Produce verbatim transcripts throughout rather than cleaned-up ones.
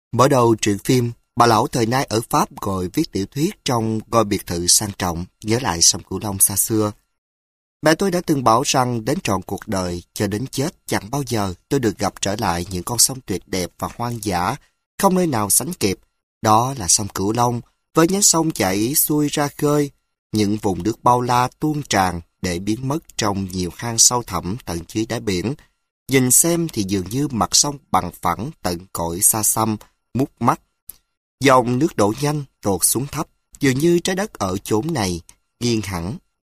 Mở đầu truyện phim, bà lão thời nay ở Pháp ngồi viết tiểu thuyết trong ngôi biệt thự sang trọng, nhớ lại sông Cửu Long xa xưa. Mẹ tôi đã từng bảo rằng đến trọn cuộc đời, cho đến chết chẳng bao giờ tôi được gặp trở lại những con sông tuyệt đẹp và hoang dã, không nơi nào sánh kịp. Đó là sông Cửu Long, với nhánh sông chảy xuôi ra khơi, những vùng nước bao la tuôn tràn để biến mất trong nhiều hang sâu thẳm tận dưới đáy biển. Nhìn xem thì dường như mặt sông bằng phẳng tận cõi xa xăm, mút mắt. Dòng nước đổ nhanh, tụt xuống thấp, dường như trái đất ở chốn này, nghiêng hẳn.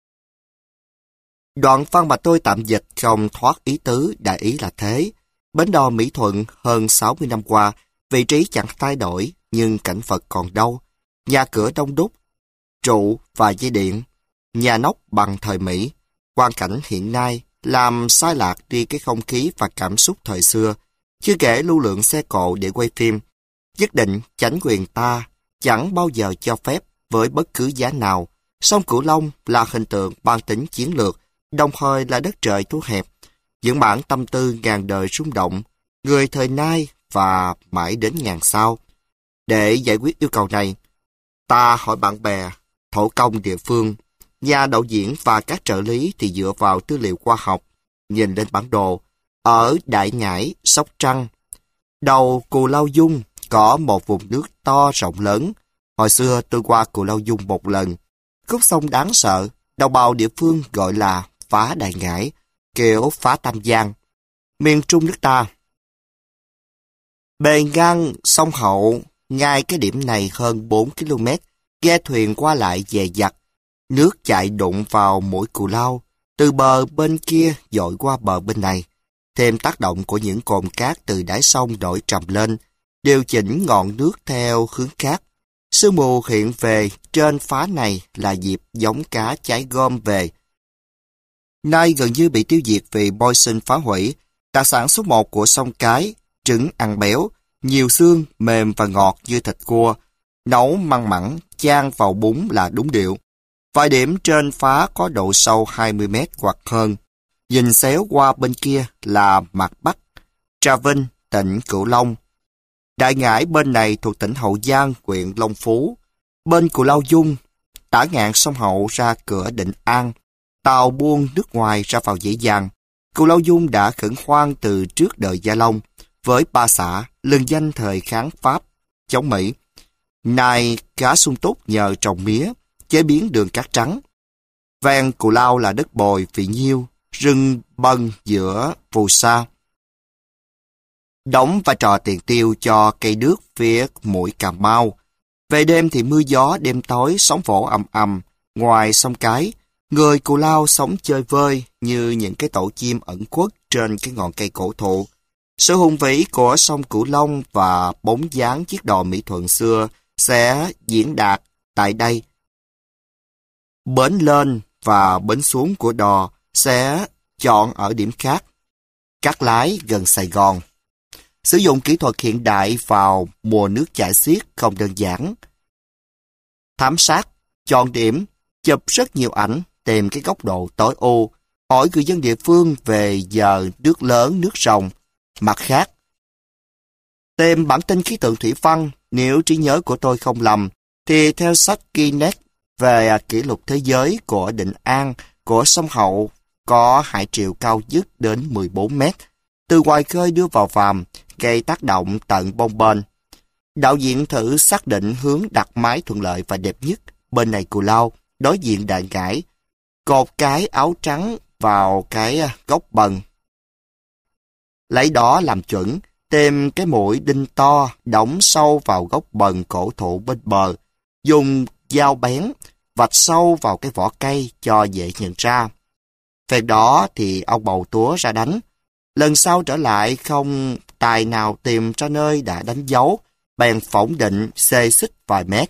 Đoạn văn mà tôi tạm dịch không thoát ý tứ, đại ý là thế. Bến đò Mỹ Thuận hơn sáu mươi năm qua, vị trí chẳng thay đổi, nhưng cảnh vật còn đâu. Nhà cửa đông đúc, trụ và dây điện, nhà nóc bằng thời Mỹ. Quang cảnh hiện nay làm sai lạc đi cái không khí và cảm xúc thời xưa, chưa kể lưu lượng xe cộ để quay phim. Nhất định chánh quyền ta chẳng bao giờ cho phép với bất cứ giá nào. Sông Cửu Long là hình tượng mang tính chiến lược, đồng thời là đất trời thu hẹp, những bản tâm tư ngàn đời rung động, người thời nay và mãi đến ngàn sau. Để giải quyết yêu cầu này, ta hỏi bạn bè, thổ công địa phương, nhà đạo diễn và các trợ lý thì dựa vào tư liệu khoa học, nhìn lên bản đồ. Ở Đại Ngãi, Sóc Trăng, đầu Cù Lao Dung có một vùng nước to rộng lớn. Hồi xưa tôi qua Cù Lao Dung một lần. Khúc sông đáng sợ, đồng bào địa phương gọi là phá Đại Ngãi, kiểu phá Tam Giang, miền Trung nước ta. Bề ngang sông Hậu, ngay cái điểm này hơn bốn ki lô mét, ghe thuyền qua lại dè dặt. Nước chảy đụng vào mỗi cù lao, từ bờ bên kia dội qua bờ bên này. Thêm tác động của những cồn cát từ đáy sông nổi trầm lên, điều chỉnh ngọn nước theo hướng khác. Sương mù hiện về trên phá này là dịp giống cá cháy gom về. Nay gần như bị tiêu diệt vì bôi sinh phá hủy. Đặc sản số một của sông Cái, trứng ăn béo, nhiều xương, mềm và ngọt như thịt cua. Nấu măng mặn, chan vào bún là đúng điệu. Vài điểm trên phá có độ sâu hai mươi mét hoặc hơn. Nhìn xéo qua bên kia là mặt Bắc, Trà Vinh, tỉnh Cửu Long. Đại Ngãi bên này thuộc tỉnh Hậu Giang, huyện Long Phú. Bên Cù Lao Dung, tả ngạn sông Hậu ra cửa Định An. Tàu buôn nước ngoài ra vào dễ dàng. Cù Lao Dung đã khẩn hoang từ trước đời Gia Long, với ba xã lừng danh thời kháng Pháp, chống Mỹ. Nay cá sung túc nhờ trồng mía, chế biến đường cát trắng. Ven Cù Lao là đất bồi, vị nhiêu, rừng bần giữa phù sa. Đóng vai trò tiền tiêu cho cây đước phía mũi Cà Mau. Về đêm thì mưa gió, đêm tối sóng vỗ ầm ầm. Ngoài sông Cái, người Cù Lao sống chơi vơi như những cái tổ chim ẩn khuất trên cái ngọn cây cổ thụ. Sự hùng vĩ của sông Cửu Long và bóng dáng chiếc đò Mỹ Thuận xưa sẽ diễn đạt tại đây. Bến lên và bến xuống của đò sẽ chọn ở điểm khác. Cát Lái gần Sài Gòn. Sử dụng kỹ thuật hiện đại vào mùa nước chảy xiết không đơn giản. Thám sát, chọn điểm, chụp rất nhiều ảnh, tìm cái góc độ tối ưu, hỏi người dân địa phương về giờ nước lớn, nước ròng. Mặt khác, tìm bản tin khí tượng thủy văn, nếu trí nhớ của tôi không lầm, thì theo sách Guinness về kỷ lục thế giới của Định An, của sông Hậu, có hải triều cao nhất đến mười bốn mét, từ ngoài khơi đưa vào vàm, gây tác động tận bông bên. Đạo diễn thử xác định hướng đặt máy thuận lợi và đẹp nhất, bên này Cù Lao, đối diện Đại Ngãi, cột cái áo trắng vào cái góc bần. Lấy đó làm chuẩn, tìm cái mũi đinh to, đóng sâu vào góc bần cổ thụ bên bờ, dùng dao bén, vạch sâu vào cái vỏ cây cho dễ nhận ra. Phèn đó thì ông bầu túa ra đánh. Lần sau trở lại không tài nào tìm ra nơi đã đánh dấu, bèn phỏng định xê xích vài mét.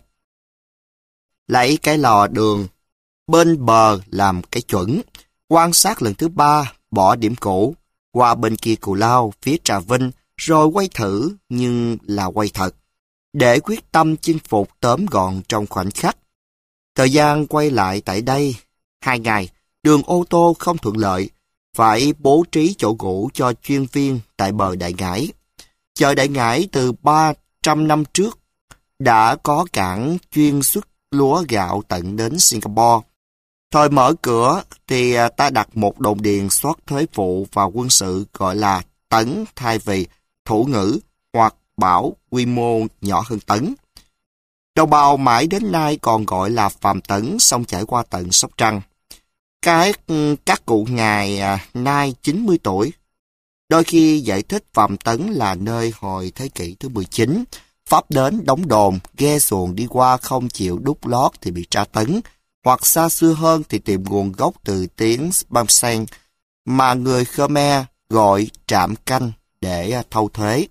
Lấy cái lò đường bên bờ làm cái chuẩn, quan sát lần thứ ba, bỏ điểm cũ, qua bên kia Cù Lao, phía Trà Vinh, rồi quay thử, nhưng là quay thật, để quyết tâm chinh phục tóm gọn trong khoảnh khắc. Thời gian quay lại tại đây, hai ngày, đường ô tô không thuận lợi, phải bố trí chỗ ngủ cho chuyên viên tại bờ Đại Ngãi. Chợ Đại Ngãi từ ba trăm năm trước, đã có cảng chuyên xuất lúa gạo tận đến Singapore. Thời mở cửa thì ta đặt một đồn điền soát thuế vụ và quân sự gọi là tấn thay vì thủ ngữ hoặc bảo quy mô nhỏ hơn tấn. Đồng bào mãi đến nay còn gọi là Phàm Tấn, xong chảy qua tận Sóc Trăng. Các, các cụ ngài à, nay chín mươi tuổi, đôi khi giải thích Phàm Tấn là nơi hồi thế kỷ thứ mười chín, Pháp đến đóng đồn, ghe xuồng đi qua không chịu đúc lót thì bị tra tấn, hoặc xa xưa hơn thì tìm nguồn gốc từ tiếng Bam Sen, mà người Khmer gọi trạm canh để thâu thuế.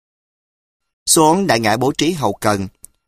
Xuống đại ngãi bố trí hậu cần,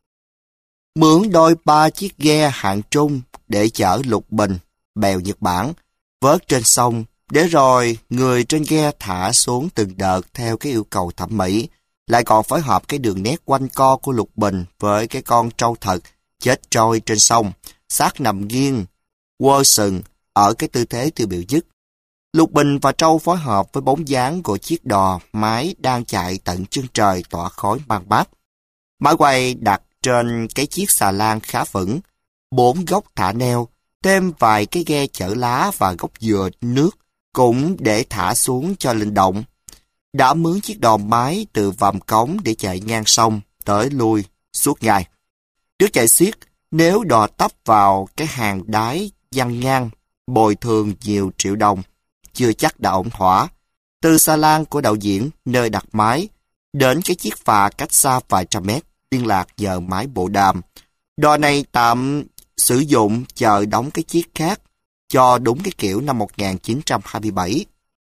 mướn đôi ba chiếc ghe hạng trung để chở lục bình, bèo Nhật Bản, vớt trên sông, để rồi người trên ghe thả xuống từng đợt theo cái yêu cầu thẩm mỹ, lại còn phối hợp cái đường nét quanh co của lục bình với cái con trâu thật chết trôi trên sông, xác nằm nghiêng, quơ sừng ở cái tư thế tiêu biểu nhất. Lục bình và trâu phối hợp với bóng dáng của chiếc đò máy đang chạy tận chân trời tỏa khói mang mát. Máy quay đặt trên cái chiếc xà lan khá vững, bốn gốc thả neo, thêm vài cái ghe chở lá và gốc dừa nước cũng để thả xuống cho linh động. Đã mướn chiếc đò máy từ vàm cống để chạy ngang sông, tới lui, suốt ngày. Nước chạy xiết, nếu đò tấp vào cái hàng đáy văng ngang, bồi thường nhiều triệu đồng, chưa chắc đã ổn thỏa. Từ xà lan của đạo diễn, nơi đặt máy, đến cái chiếc phà cách xa vài trăm mét, liên lạc nhờ máy bộ đàm. Đò này tạm sử dụng chờ đóng cái chiếc khác, cho đúng cái kiểu năm một nghìn chín trăm hai mươi bảy.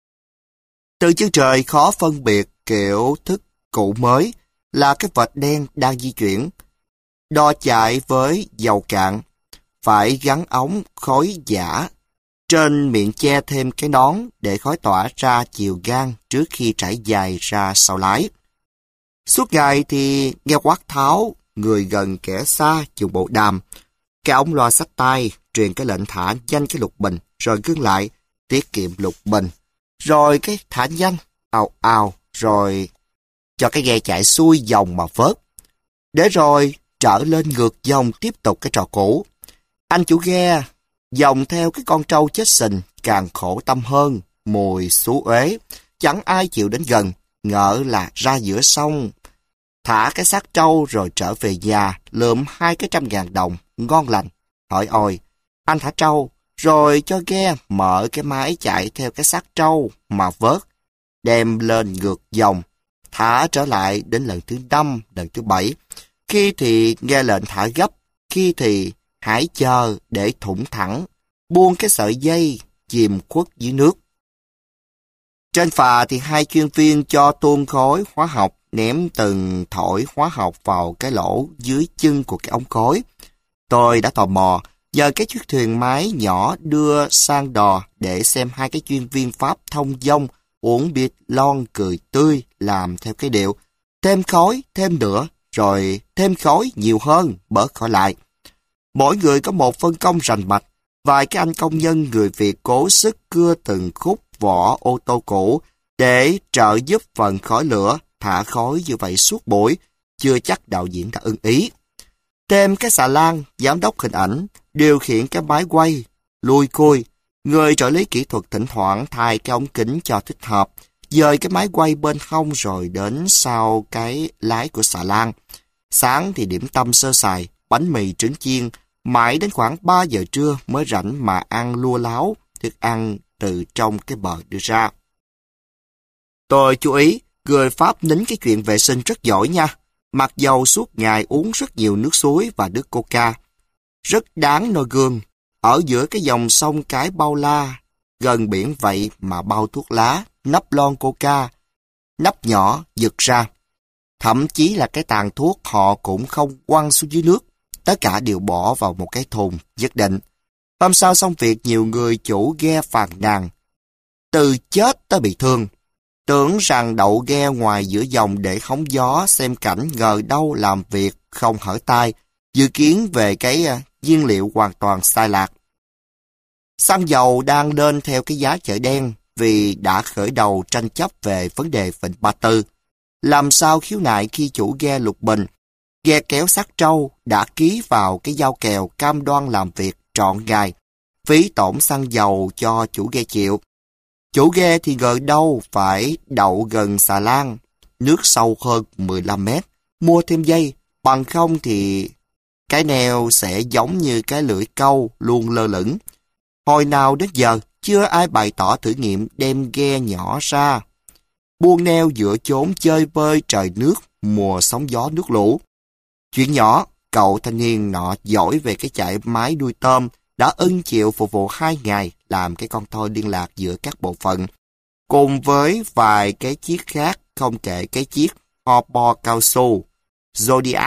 Từ chân trời khó phân biệt kiểu thức cũ mới là cái vệt đen đang di chuyển. Đò chạy với dầu cạn, phải gắn ống khói giả. Trên miệng che thêm cái nón để khói tỏa ra chiều gan trước khi trải dài ra sau lái. Suốt ngày thì nghe quát tháo, người gần kẻ xa dùng bộ đàm. Cái ống loa xách tay truyền cái lệnh thả nhanh cái lục bình, rồi ngưng lại, tiết kiệm lục bình. Rồi cái thả nhanh, ào ào, rồi cho cái ghe chạy xuôi dòng mà vớt. Để rồi trở lên ngược dòng tiếp tục cái trò cũ. Anh chủ ghe dòng theo cái con trâu chết sình càng khổ tâm hơn, mùi xú uế, chẳng ai chịu đến gần, ngỡ là ra giữa sông. Thả cái xác trâu rồi trở về nhà, lượm hai cái trăm ngàn đồng, ngon lành. Hỏi ôi, anh thả trâu, rồi cho ghe mở cái máy chạy theo cái xác trâu mà vớt, đem lên ngược dòng, thả trở lại đến lần thứ năm, lần thứ bảy. Khi thì nghe lệnh thả gấp, khi thì hãy chờ để thủng thẳng, buông cái sợi dây, chìm khuất dưới nước. Trên phà thì hai chuyên viên cho tuôn khói hóa học, ném từng thổi hóa học vào cái lỗ dưới chân của cái ống khói. Tôi đã tò mò, nhờ cái chiếc thuyền máy nhỏ đưa sang đò để xem hai cái chuyên viên Pháp thông dong, uống bia lon cười tươi, làm theo cái điệu. Thêm khói, thêm nữa, rồi thêm khói nhiều hơn, bớt khỏi lại. Mỗi người có một phân công rành mạch. Vài cái anh công nhân người Việt cố sức cưa từng khúc vỏ ô tô cũ để trợ giúp phần khói lửa, thả khói như vậy suốt buổi, chưa chắc đạo diễn đã ưng ý. Thêm cái xà lan, giám đốc hình ảnh, điều khiển cái máy quay, lui cui, người trợ lý kỹ thuật thỉnh thoảng thay cái ống kính cho thích hợp, dời cái máy quay bên hông rồi đến sau cái lái của xà lan. Sáng thì điểm tâm sơ sài, bánh mì trứng chiên, mãi đến khoảng ba giờ trưa mới rảnh mà ăn lua láo, thức ăn từ trong cái bờ đưa ra. Tôi chú ý, người Pháp nín cái chuyện vệ sinh rất giỏi nha, mặc dầu suốt ngày uống rất nhiều nước suối và nước coca. Rất đáng noi gương, ở giữa cái dòng sông cái bao la, gần biển vậy mà bao thuốc lá, nắp lon coca, nắp nhỏ giật ra. Thậm chí là cái tàn thuốc họ cũng không quăng xuống dưới nước, tất cả đều bỏ vào một cái thùng nhất định. Hôm sau xong việc, nhiều người chủ ghe phàn nàn, từ chết tới bị thương. Tưởng rằng đậu ghe ngoài giữa dòng để hóng gió xem cảnh, ngờ đâu làm việc không hở tai, dự kiến về cái uh, nhiên liệu hoàn toàn sai lạc. Xăng dầu đang lên theo cái giá chợ đen vì đã khởi đầu tranh chấp về vấn đề Vịnh Ba Tư. làm sao khiếu nại khi chủ ghe Lục Bình, ghe kéo xác trâu đã ký vào cái giao kèo cam đoan làm việc trọn ngày, phí tổn xăng dầu cho chủ ghe chịu. Chủ ghe thì ngờ đâu phải đậu gần xà lan, nước sâu hơn mười lăm mét, mua thêm dây, bằng không thì cái neo sẽ giống như cái lưỡi câu luôn lơ lửng. Hồi nào đến giờ, chưa ai bày tỏ thử nghiệm đem ghe nhỏ ra buông neo giữa chốn chơi bơi trời nước mùa sóng gió nước lũ. Chuyện nhỏ, cậu thanh niên nọ giỏi về cái chạy máy đuôi tôm đã ưng chịu phục vụ hai ngày làm cái con thoi liên lạc giữa các bộ phận, cùng với vài cái chiếc khác, không kể cái chiếc ho bo cao su Zodiac.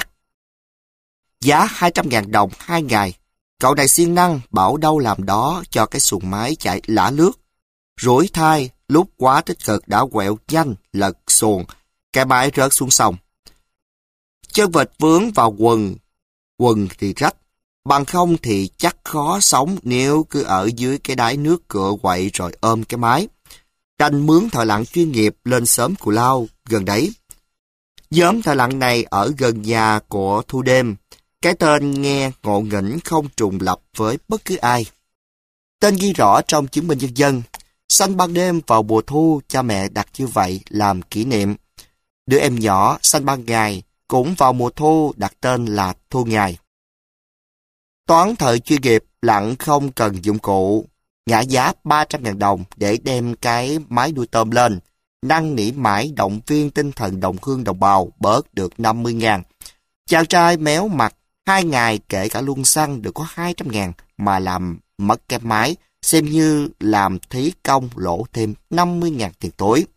Giá hai trăm ngàn đồng hai ngày. Cậu này siêng năng bảo đâu làm đó cho cái xuồng máy chạy lả lướt. Rủi thai, lúc quá tích cực đã quẹo nhanh, lật xuồng, cái máy rớt xuống sông. Chân vịt vướng vào quần, quần thì rách, bằng không thì chắc khó sống nếu cứ ở dưới cái đáy nước cựa quậy rồi ôm cái máy. Đành mướn thợ lặn chuyên nghiệp lên xóm Cù Lao gần đấy. Nhóm thợ lặn này ở gần nhà của Thu Đêm. Cái tên nghe ngộ nghĩnh không trùng lập với bất cứ ai. Tên ghi rõ trong chứng minh nhân dân. Sanh ban đêm vào mùa thu, cha mẹ đặt như vậy làm kỷ niệm. Đứa em nhỏ sanh ban ngày cũng vào mùa thu đặt tên là Thu Ngày. Toán thợ chuyên nghiệp lặn không cần dụng cụ, ngã giá ba trăm ngàn đồng để đem cái máy đuôi tôm lên. Năn nỉ mãi động viên tinh thần đồng hương đồng bào bớt được năm mươi ngàn. Chàng trai méo mặt, hai ngày kể cả luôn xăng được có hai trăm ngàn mà làm mất cái máy, xem như làm thí công lỗ thêm năm mươi ngàn tiền túi.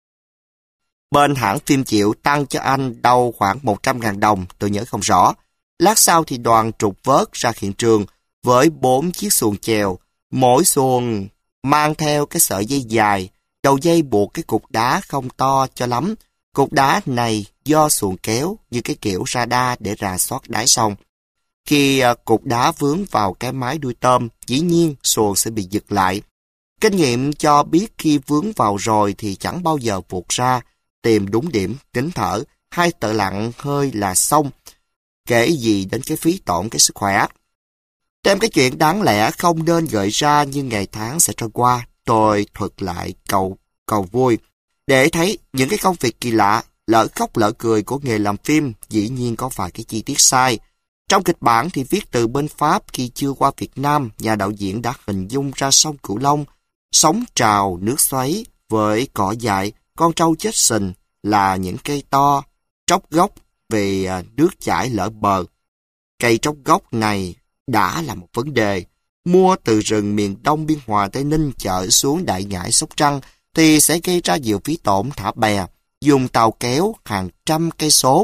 Bên hãng phim chịu tăng cho anh đâu khoảng một trăm ngàn đồng, tôi nhớ không rõ. Lát sau thì đoàn trục vớt ra hiện trường với bốn chiếc xuồng chèo, mỗi xuồng mang theo cái sợi dây dài, đầu dây buộc cái cục đá không to cho lắm. Cục đá này do xuồng kéo như cái kiểu radar để rà soát đáy sông. Khi cục đá vướng vào cái máy đuôi tôm, dĩ nhiên xuồng sẽ bị giật lại. Kinh nghiệm cho biết khi vướng vào rồi thì chẳng bao giờ vụt ra, tìm đúng điểm, nín thở, hai tự lặn hơi là xong. Kể gì đến cái phí tổn cái sức khỏe. Đem cái chuyện đáng lẽ không nên gợi ra nhưng ngày tháng sẽ trôi qua, tôi thuật lại cầu cầu vui. Để thấy những cái công việc kỳ lạ, lỡ khóc lỡ cười của nghề làm phim, dĩ nhiên có vài cái chi tiết sai. Trong kịch bản thì viết từ bên Pháp khi chưa qua Việt Nam, nhà đạo diễn đã hình dung ra sông Cửu Long, sóng trào, nước xoáy, với cỏ dại, con trâu chết sình là những cây to, tróc gốc vì nước chảy lỡ bờ. Cây tróc gốc này đã là một vấn đề. Mua từ rừng miền Đông Biên Hòa Tây Ninh chở xuống Đại Ngãi Sóc Trăng thì sẽ gây ra nhiều phí tổn thả bè, dùng tàu kéo hàng trăm cây số.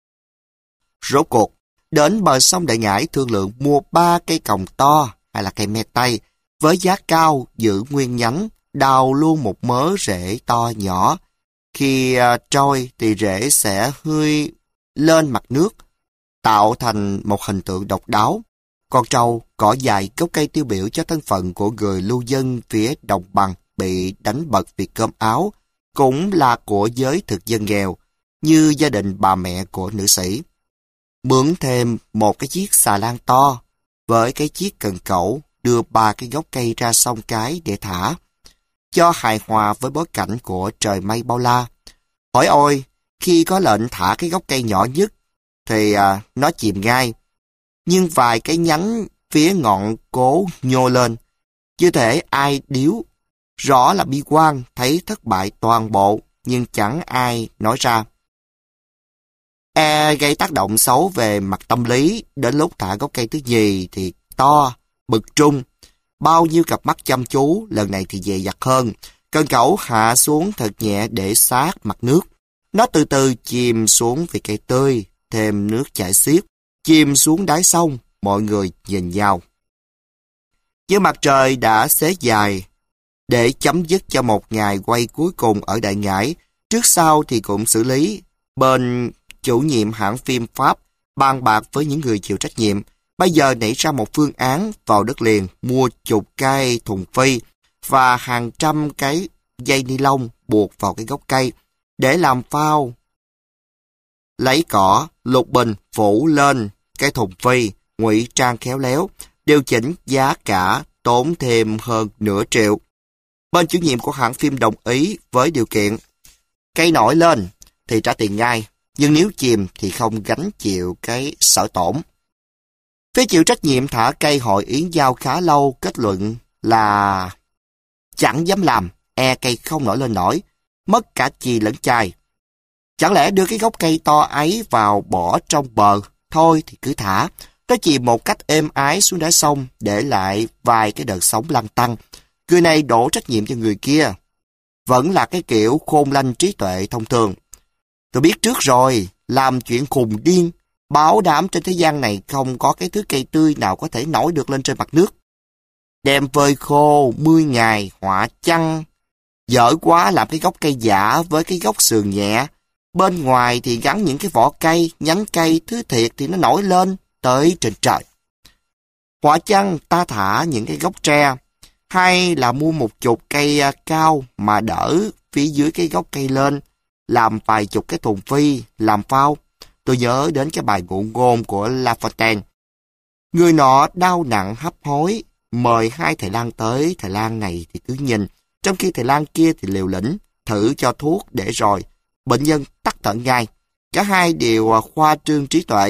Rốt cuộc, đến bờ sông Đại Ngãi thương lượng mua ba cây còng to hay là cây me tây với giá cao, giữ nguyên nhánh, đào luôn một mớ rễ to nhỏ. Khi uh, trôi thì rễ sẽ hơi lên mặt nước, tạo thành một hình tượng độc đáo. Con trâu, cỏ dài, gốc cây tiêu biểu cho thân phận của người lưu dân phía đồng bằng bị đánh bật vì cơm áo, cũng là của giới thực dân nghèo, như gia đình bà mẹ của nữ sĩ. Mướn thêm một cái chiếc xà lan to, với cái chiếc cần cẩu đưa ba cái gốc cây ra sông cái để thả, cho hài hòa với bối cảnh của trời mây bao la. Hỏi ôi, khi có lệnh thả cái gốc cây nhỏ nhất, thì à, nó chìm ngay. Nhưng vài cái nhánh phía ngọn cố nhô lên, chưa thể ai điếu. Rõ là bi quan, thấy thất bại toàn bộ, nhưng chẳng ai nói ra. E gây tác động xấu về mặt tâm lý, đến lúc thả gốc cây thứ nhì thì to, bực trung. Bao nhiêu cặp mắt chăm chú, lần này thì dè dặt hơn. Cần cẩu hạ xuống thật nhẹ để sát mặt nước. Nó từ từ chìm xuống vì cây tươi, thêm nước chảy xiết, chìm xuống đáy sông, mọi người nhìn nhau. Như mặt trời đã xế dài, để chấm dứt cho một ngày quay cuối cùng ở Đại Ngãi, trước sau thì cũng xử lý. Bên chủ nhiệm hãng phim Pháp bàn bạc với những người chịu trách nhiệm, bây giờ nảy ra một phương án vào đất liền mua chục cây thùng phi và hàng trăm cái dây ni lông buộc vào cái gốc cây để làm phao lấy cỏ, lục bình phủ lên cái thùng phi, ngụy trang khéo léo, điều chỉnh giá cả tốn thêm hơn nửa triệu. Bên chủ nhiệm của hãng phim đồng ý với điều kiện cây nổi lên thì trả tiền ngay, nhưng nếu chìm thì không gánh chịu cái sở tổn. Phía chịu trách nhiệm thả cây hội ý giao khá lâu, kết luận là chẳng dám làm, e cây không nổi lên nổi, mất cả chì lẫn chài. Chẳng lẽ đưa cái gốc cây to ấy vào bỏ trong bờ, thôi thì cứ thả, nó chìm một cách êm ái xuống đáy sông, để lại vài cái đợt sóng lăn tăn. Người này đổ trách nhiệm cho người kia. Vẫn là cái kiểu khôn lanh trí tuệ thông thường. Tôi biết trước rồi, làm chuyện khùng điên, bảo đảm trên thế gian này không có cái thứ cây tươi nào có thể nổi được lên trên mặt nước. Đem phơi khô, mươi ngày, họa chăng. Dở quá làm cái gốc cây giả với cái gốc sườn nhẹ. Bên ngoài thì gắn những cái vỏ cây, nhánh cây, thứ thiệt thì nó nổi lên tới trên trời. Họa chăng ta thả những cái gốc tre, hay là mua một chục cây cao mà đỡ phía dưới cái gốc cây lên, làm vài chục cái thùng phi, làm phao. Tôi nhớ đến cái bài ngụ ngôn của La Fontaine. Người nọ đau nặng hấp hối, mời hai thầy lang tới, thầy lang này thì cứ nhìn, trong khi thầy lang kia thì liều lĩnh, thử cho thuốc để rồi. Bệnh nhân tắt thở ngay, cả hai đều khoa trương trí tuệ.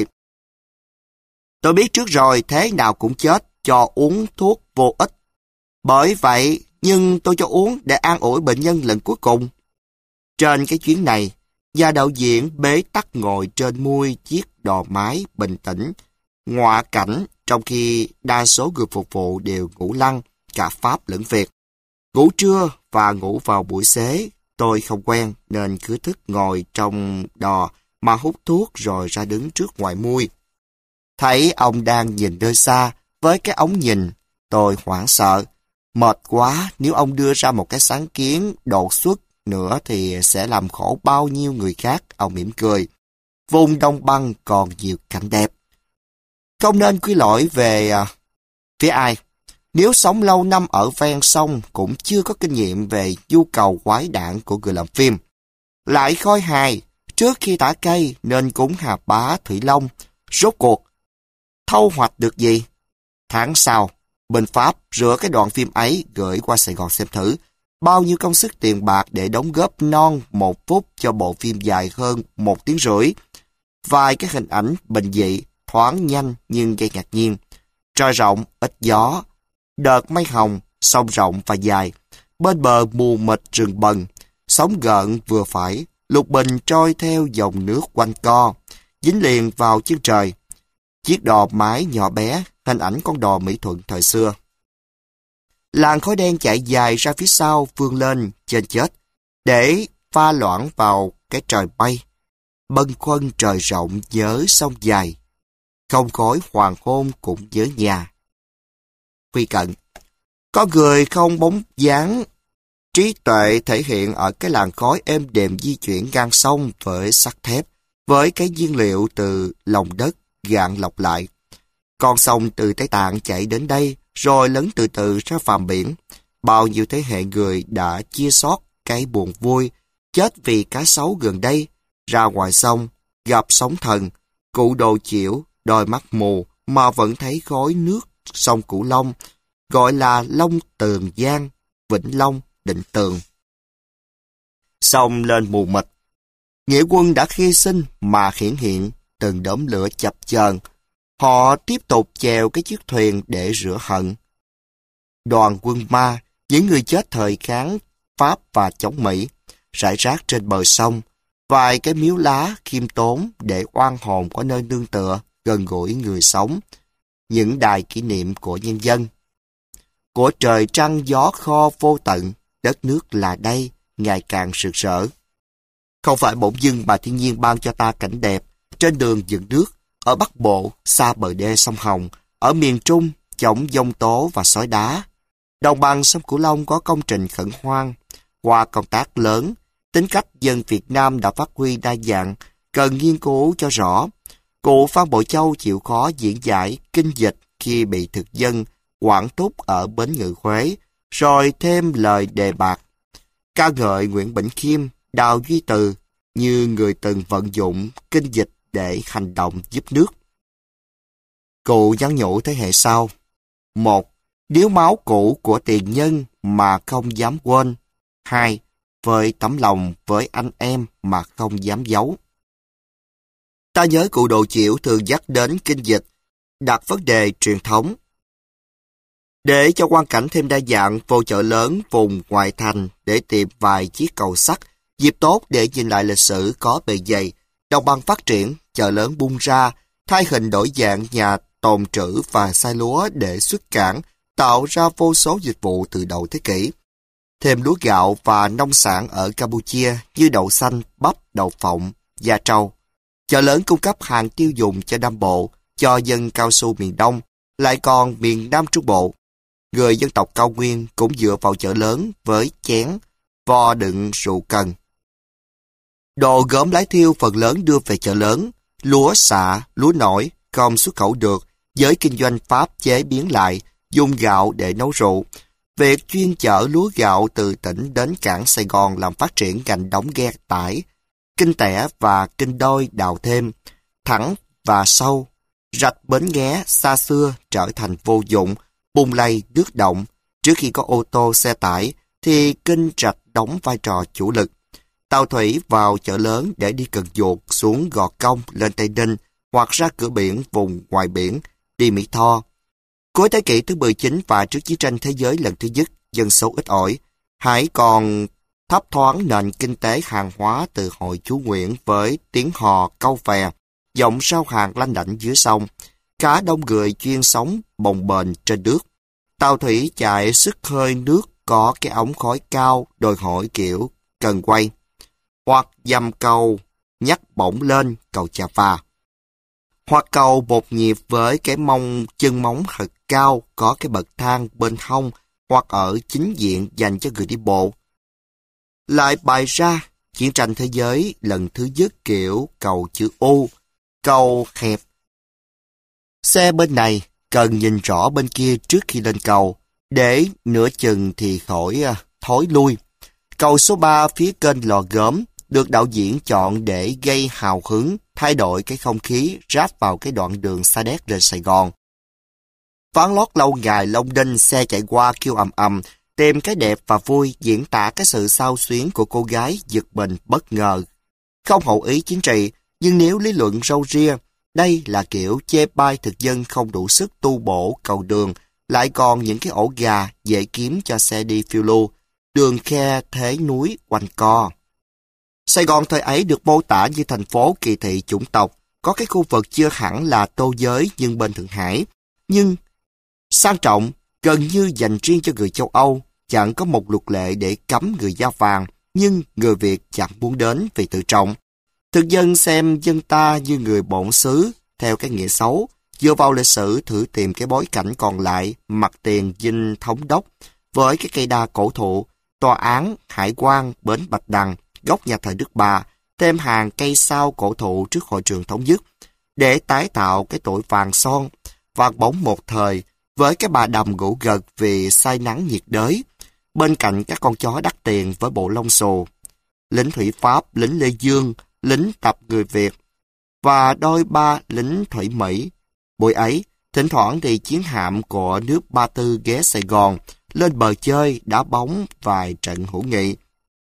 Tôi biết trước rồi, thế nào cũng chết, cho uống thuốc vô ích. Bởi vậy, nhưng tôi cho uống để an ủi bệnh nhân lần cuối cùng. Trên cái chuyến này, gia đạo diễn bế tắc ngồi trên mui chiếc đò mái bình tĩnh, ngoạ cảnh, trong khi đa số người phục vụ đều ngủ lăn, cả Pháp lẫn Việt. Ngủ trưa và ngủ vào buổi xế, tôi không quen nên cứ thức ngồi trong đò mà hút thuốc rồi ra đứng trước ngoài mui. Thấy ông đang nhìn nơi xa với cái ống nhìn, tôi hoảng sợ. Mệt quá, nếu ông đưa ra một cái sáng kiến đột xuất nữa thì sẽ làm khổ bao nhiêu người khác, ông mỉm cười. Vùng Đông Băng còn nhiều cảnh đẹp. Không nên quy lỗi về à, phía ai. Nếu sống lâu năm ở ven sông cũng chưa có kinh nghiệm về nhu cầu quái đản của người làm phim. Lại khôi hài, trước khi tả cây nên cúng Hà Bá Thủy Long. Rốt cuộc, thâu hoạch được gì? Tháng sau, bên Pháp rửa cái đoạn phim ấy gửi qua Sài Gòn xem thử. Bao nhiêu công sức tiền bạc để đóng góp non một phút cho bộ phim dài hơn một tiếng rưỡi. Vài cái hình ảnh bình dị, thoáng nhanh nhưng gây ngạc nhiên. Trời rộng, ít gió. Đợt mây hồng, sông rộng và dài. Bên bờ mù mịt rừng bần. Sóng gợn vừa phải, lục bình trôi theo dòng nước quanh co, dính liền vào chân trời. Chiếc đò mái nhỏ bé, hình ảnh con đò Mỹ Thuận thời xưa. Làn khói đen chạy dài ra phía sau vươn lên trên chết, để pha loãng vào cái trời bay. Bâng khuâng trời rộng nhớ sông dài, không khói hoàng hôn cũng nhớ nhà. Phi cận, có người không bóng dáng, trí tuệ thể hiện ở cái làn khói êm đềm di chuyển ngang sông với sắt thép, với cái nhiên liệu từ lòng đất gạn lọc lại. Con sông từ Tây Tạng chảy đến đây, rồi lấn từ từ ra phàm biển. Bao nhiêu thế hệ người đã chia sót cái buồn vui, chết vì cá sấu gần đây, ra ngoài sông, gặp sóng thần, cụ đồ chịu, đôi mắt mù mà vẫn thấy khói nước sông Cửu Long, gọi là Long Tường Giang, Vĩnh Long, Định Tường. Sông lên mù mịt, nghĩa quân đã hy sinh mà hiển hiện từng đốm lửa chập chờn. Họ tiếp tục chèo cái chiếc thuyền để rửa hận. Đoàn quân Ma, những người chết thời kháng Pháp và chống Mỹ, rải rác trên bờ sông, vài cái miếu lá khiêm tốn để oan hồn có nơi nương tựa, gần gũi người sống, những đài kỷ niệm của nhân dân. Của trời trăng gió kho vô tận, đất nước là đây, ngày càng rực rỡ. Không phải bỗng dưng mà thiên nhiên ban cho ta cảnh đẹp, trên đường dựng nước, ở Bắc Bộ, xa bờ đê sông Hồng, ở miền Trung, chống giông tố và sói đá. Đồng bằng sông Cửu Long có công trình khẩn hoang. Qua công tác lớn, tính cách dân Việt Nam đã phát huy đa dạng, cần nghiên cứu cho rõ. Cụ Phan Bội Châu chịu khó diễn giải kinh dịch khi bị thực dân quản thúc ở Bến Ngự Huế, rồi thêm lời đề bạt ca ngợi Nguyễn Bỉnh Khiêm, Đào Duy Từ, như người từng vận dụng kinh dịch để hành động giúp nước. Cụ nhắn nhủ thế hệ sau. Một, điếu máu cũ của tiền nhân mà không dám quên. Hai, với tấm lòng với anh em mà không dám giấu. Ta nhớ cụ Đồ Chiểu thường dắt đến kinh dịch, đặt vấn đề truyền thống. Để cho quan cảnh thêm đa dạng, vô chợ lớn vùng ngoại thành để tìm vài chiếc cầu sắt, dịp tốt để nhìn lại lịch sử có bề dày. Đồng bằng phát triển, chợ lớn bung ra, thay hình đổi dạng nhà tồn trữ và sai lúa để xuất cảng, tạo ra vô số dịch vụ từ đầu thế kỷ. Thêm lúa gạo và nông sản ở Campuchia như đậu xanh, bắp, đậu phộng, da trâu. Chợ lớn cung cấp hàng tiêu dùng cho Nam Bộ, cho dân cao su miền Đông, lại còn miền Nam Trung Bộ. Người dân tộc cao nguyên cũng dựa vào chợ lớn với chén, vo đựng rượu cần. Đồ gốm lái thiêu phần lớn đưa về chợ lớn, lúa xạ, lúa nổi không xuất khẩu được, giới kinh doanh Pháp chế biến lại, dùng gạo để nấu rượu. Việc chuyên chở lúa gạo từ tỉnh đến cảng Sài Gòn làm phát triển ngành đóng ghe tải, kinh tẻ và kinh đôi đào thêm, thẳng và sâu. Rạch Bến Nghé xa xưa trở thành vô dụng, bùn lầy nước động. Trước khi có ô tô xe tải thì kinh rạch đóng vai trò chủ lực. Tàu thủy vào chợ lớn để đi Cần Duột xuống Gò Công lên Tây Ninh hoặc ra cửa biển vùng ngoài biển đi Mỹ Tho. Cuối thế kỷ thứ mười chín và trước chiến tranh thế giới lần thứ nhất, dân số ít ỏi, Hải còn thấp thoáng nền kinh tế hàng hóa từ hội chú Nguyễn với tiếng hò câu phè, giọng rao hàng lanh lảnh dưới sông. Khá đông người chuyên sống bồng bềnh trên nước. Tàu thủy chạy sức hơi nước có cái ống khói cao đòi hỏi kiểu cần quay. Hoặc dầm cầu nhắc bổng lên cầu Chà Phà. Hoặc cầu một nhịp với cái mông chân móng thật cao có cái bậc thang bên hông hoặc ở chính diện dành cho người đi bộ. Lại bày ra chiến tranh thế giới lần thứ nhất kiểu cầu chữ U, cầu hẹp. Xe bên này cần nhìn rõ bên kia trước khi lên cầu, để nửa chừng thì khỏi thối lui. Cầu số ba phía kênh Lò Gốm được đạo diễn chọn để gây hào hứng, thay đổi cái không khí ráp vào cái đoạn đường Sa Đéc lên Sài Gòn. Ván lót lâu ngày Long Đinh, xe chạy qua kêu ầm ầm, tìm cái đẹp và vui, diễn tả cái sự xao xuyến của cô gái giật mình bất ngờ. Không hậu ý chính trị, nhưng nếu lý luận râu ria, đây là kiểu chê bai thực dân không đủ sức tu bổ cầu đường, lại còn những cái ổ gà dễ kiếm cho xe đi phiêu lưu, đường khe thế núi quanh co. Sài Gòn thời ấy được mô tả như thành phố kỳ thị chủng tộc, có cái khu vực chưa hẳn là tô giới nhưng bên Thượng Hải, nhưng sang trọng, gần như dành riêng cho người châu Âu, chẳng có một luật lệ để cấm người da vàng, nhưng người Việt chẳng muốn đến vì tự trọng. Thực dân xem dân ta như người bổn xứ, theo cái nghĩa xấu, dựa vào lịch sử thử tìm cái bối cảnh còn lại, mặt tiền dinh thống đốc, với cái cây đa cổ thụ, tòa án, hải quan, bến Bạch Đằng, góc nhà thờ Đức Bà, thêm hàng cây sao cổ thụ trước hội trường thống nhất, để tái tạo cái tuổi vàng son, vàng bóng một thời, với cái bà đầm ngủ gật vì say nắng nhiệt đới, bên cạnh các con chó đắt tiền với bộ lông xù. Lính thủy Pháp, lính Lê Dương, lính tập người Việt, và đôi ba lính thủy Mỹ. Buổi ấy, thỉnh thoảng thì chiến hạm của nước Ba Tư ghé Sài Gòn, lên bờ chơi, đá bóng vài trận hữu nghị.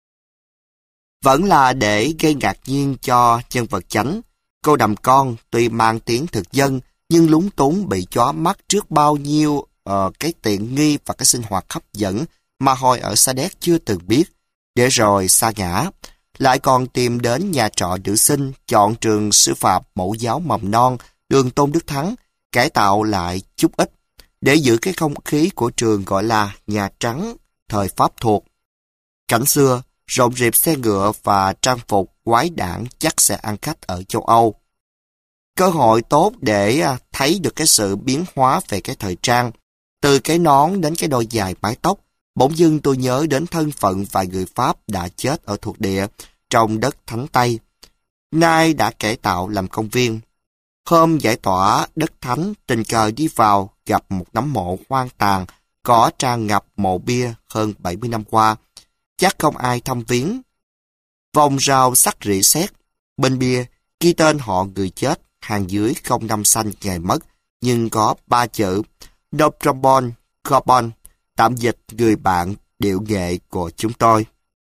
Vẫn là để gây ngạc nhiên cho nhân vật chánh. Cô đầm con tuy mang tiếng thực dân, nhưng lúng túng bị chóa mắt trước bao nhiêu uh, cái tiện nghi và cái sinh hoạt hấp dẫn mà hồi ở Sa Đéc chưa từng biết. Để rồi sa ngã, lại còn tìm đến nhà trọ nữ sinh, chọn trường sư phạm mẫu giáo mầm non, đường Tôn Đức Thắng, cải tạo lại chút ít, để giữ cái không khí của trường gọi là Nhà Trắng, thời Pháp thuộc. Cảnh xưa, rộn rịp xe ngựa và trang phục quái đản chắc sẽ ăn khách ở châu Âu. Cơ hội tốt để thấy được cái sự biến hóa về cái thời trang, từ cái nón đến cái đôi giày mái tóc. Bỗng dưng tôi nhớ đến thân phận vài người Pháp đã chết ở thuộc địa, trong đất Thánh Tây, nay đã cải tạo làm công viên. Hôm giải tỏa đất Thánh, tình cờ đi vào, gặp một nấm mộ hoang tàn, có tràn ngập mộ bia hơn bảy mươi năm qua. Chắc không ai thăm viếng. Vòng rào sắt rỉ sét. Bên bia, ghi tên họ người chết, hàng dưới không năm xanh ngày mất, nhưng có ba chữ Dobrobon Corbon, tạm dịch người bạn điệu nghệ của chúng tôi.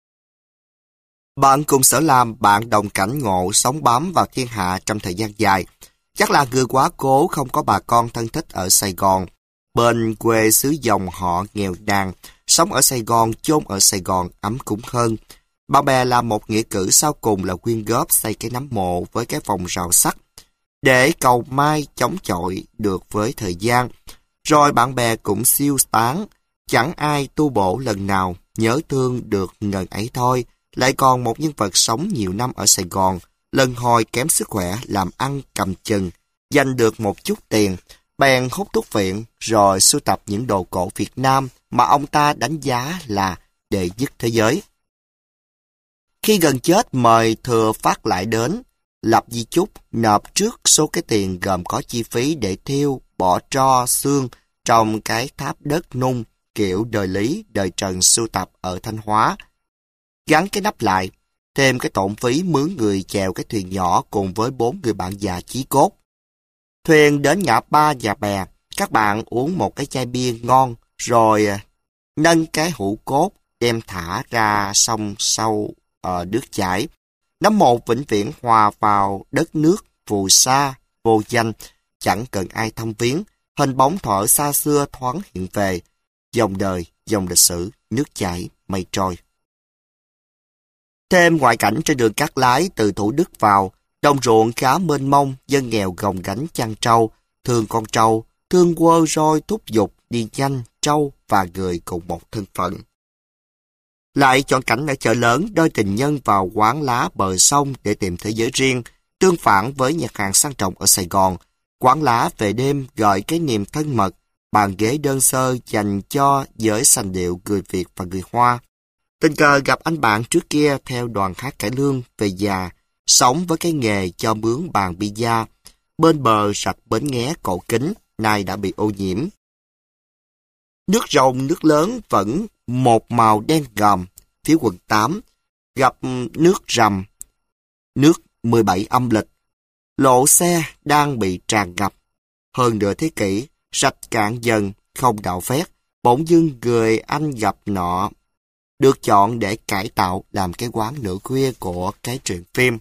Bạn cùng sở làm, bạn đồng cảnh ngộ sống bám vào thiên hạ trong thời gian dài. Chắc là người quá cố không có bà con thân thích ở Sài Gòn. Bên quê xứ dòng họ nghèo nàn, sống ở Sài Gòn, chôn ở Sài Gòn ấm cúng hơn. Bạn bè làm một nghĩa cử sau cùng là quyên góp xây cái nấm mộ với cái vòng rào sắt, để cầu mai chống chọi được với thời gian. Rồi bạn bè cũng siêu tán, chẳng ai tu bổ lần nào, nhớ thương được ngần ấy thôi. Lại còn một nhân vật sống nhiều năm ở Sài Gòn, lần hồi kém sức khỏe, làm ăn cầm chừng, giành được một chút tiền, bèn hút thuốc viện, rồi sưu tập những đồ cổ Việt Nam mà ông ta đánh giá là đệ nhất thế giới. Khi gần chết, mời thừa phát lại đến, lập di chúc, nộp trước số cái tiền gồm có chi phí để thiêu, bỏ tro, xương trong cái tháp đất nung kiểu đời Lý, đời Trần sưu tập ở Thanh Hóa. Gắn cái nắp lại, thêm cái tổn phí mướn người chèo cái thuyền nhỏ cùng với bốn người bạn già chí cốt. Thuyền đến ngã ba nhà bè, các bạn uống một cái chai bia ngon, rồi nâng cái hũ cốt, đem thả ra sông sâu ở nước chảy. Nấm mộ vĩnh viễn hòa vào đất nước, phù sa, vô danh, chẳng cần ai thăm viếng, hình bóng thuở xa xưa thoáng hiện về, dòng đời, dòng lịch sử, nước chảy, mây trôi. Thêm ngoại cảnh trên đường Cát Lái từ Thủ Đức vào, đồng ruộng khá mênh mông, dân nghèo gồng gánh chăn trâu, thương con trâu, thương quơ roi thúc giục đi nhanh, trâu và người cùng một thân phận. Lại chọn cảnh ở chợ lớn, đôi tình nhân vào quán lá bờ sông để tìm thế giới riêng, tương phản với nhà hàng sang trọng ở Sài Gòn. Quán lá về đêm gợi cái niềm thân mật, bàn ghế đơn sơ dành cho giới sành điệu người Việt và người Hoa. Tình cờ gặp anh bạn trước kia theo đoàn hát cải lương về già, sống với cái nghề cho mướn bàn bida, bên bờ rạch Bến Nghé cổ kính, nay đã bị ô nhiễm. Nước rồng nước lớn vẫn một màu đen ngòm. Phía quận tám, gặp nước rầm, nước mười bảy âm lịch. Lộ xe đang bị tràn ngập. Hơn nửa thế kỷ, rạch cạn dần, không đạo phét. Bỗng dưng người anh gặp nọ, được chọn để cải tạo làm cái quán nửa khuya của cái truyện phim.